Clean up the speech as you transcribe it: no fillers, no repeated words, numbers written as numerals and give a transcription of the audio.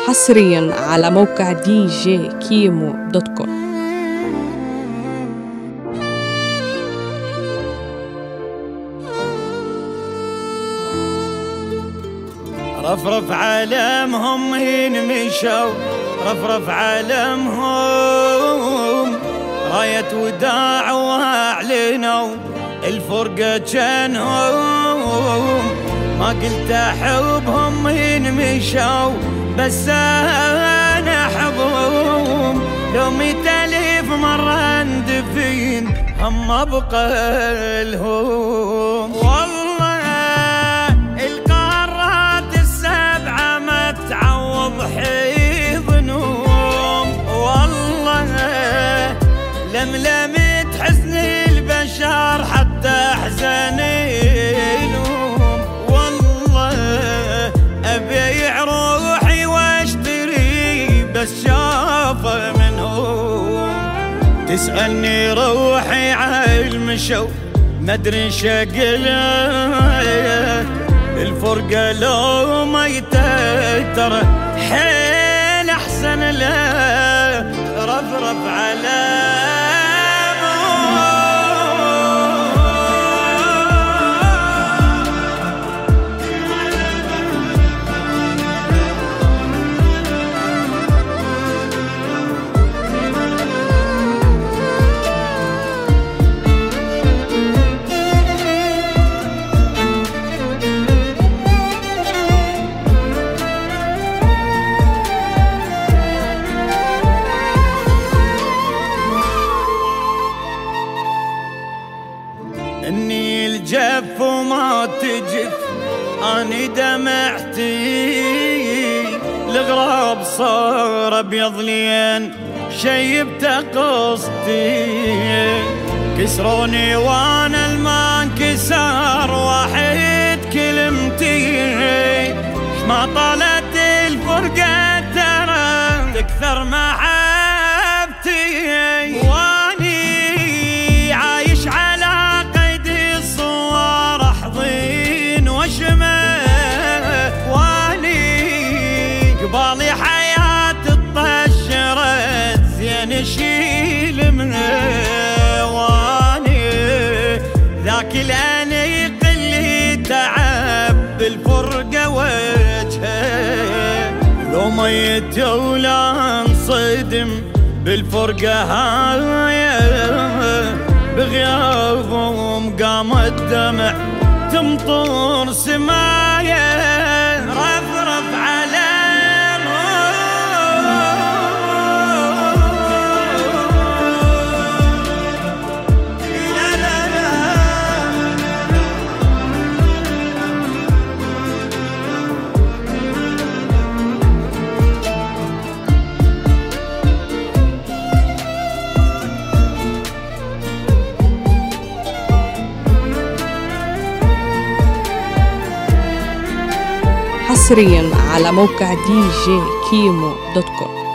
حصريا على موقع djkimo.com. رفرف علمهم ينمشوا، رفرف علمهم راية وداع واعلنوا الفرقة جنهم. ما قلت احبهم ينمشوا بس انا احبهم، لو 100,000 مرة اندفين هم ابقى لهم. والله القارات السبعة ما تعوض حضنهم، والله لملمت حزن البشر حتى احزنينهم. والله ابيع روحي واشتري بس شافه منهم. تسألني روحي عالمشو مدري شقله، الفرقة لو ميتة ترى حيل احسن له. رفرف على اني الجف وما تجف اني دمعتي، الغراب صار ابيض لين شيبت قصتي. كسروني وانا الما انكسر واحد كلمتي، ما طالت الفرقة ترى تكثر محبتي. واني عايش على قيد الصور احضن واشمه، واني قبالي حياة اتطشرت زين اشيل منه. واني ذاك الانيق اللي تعب بالفرقة وجهه، لو ميت ولا انصدم بالفرقة هاي بغيابهم قام الدمع تمطر سمايا. رفرف على حصريا على موقع djkimo.com.